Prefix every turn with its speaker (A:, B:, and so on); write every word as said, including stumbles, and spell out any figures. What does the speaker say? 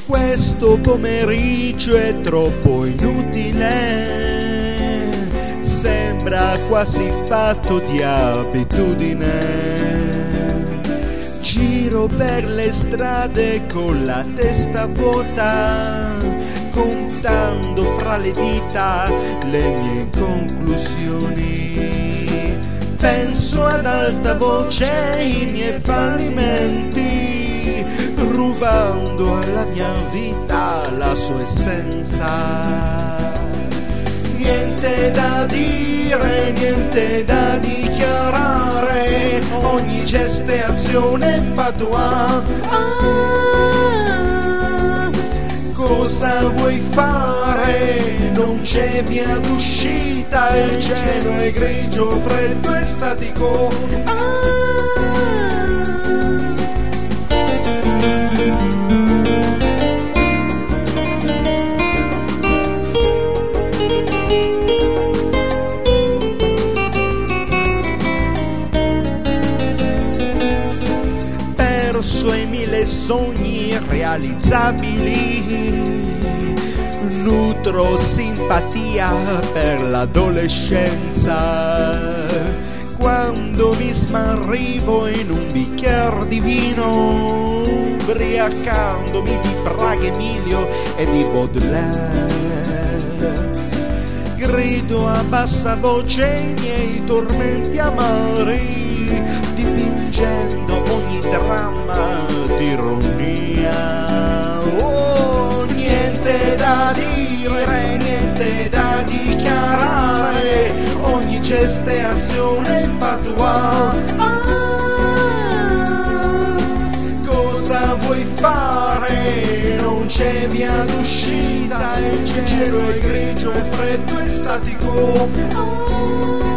A: Questo pomeriggio è troppo inutile, sembra quasi fatto di abitudine. Giro per le strade con la testa vuota, contando fra le dita le mie conclusioni. Penso ad alta voce ai miei fallimenti, rubando alla mia vita la sua essenza. Niente da dire, niente da dichiarare, ogni gesto e azione fatua. Ah, cosa vuoi fare? Non c'è via d'uscita, il cielo è grigio, freddo e statico. Ah, suoi mille sogni irrealizzabili, nutro simpatia per l'adolescenza. Quando mi smarrivo in un bicchier di vino, ubriacandomi di Praga Emilio e di Baudelaire, grido a bassa voce i miei tormenti amari, dipingendo ogni dramma di ironia. Oh, niente da dire, niente da dichiarare, ogni gesto e azione fatua. Ah, cosa vuoi fare? Non c'è via d'uscita, il cielo è grigio e freddo e statico. Ah,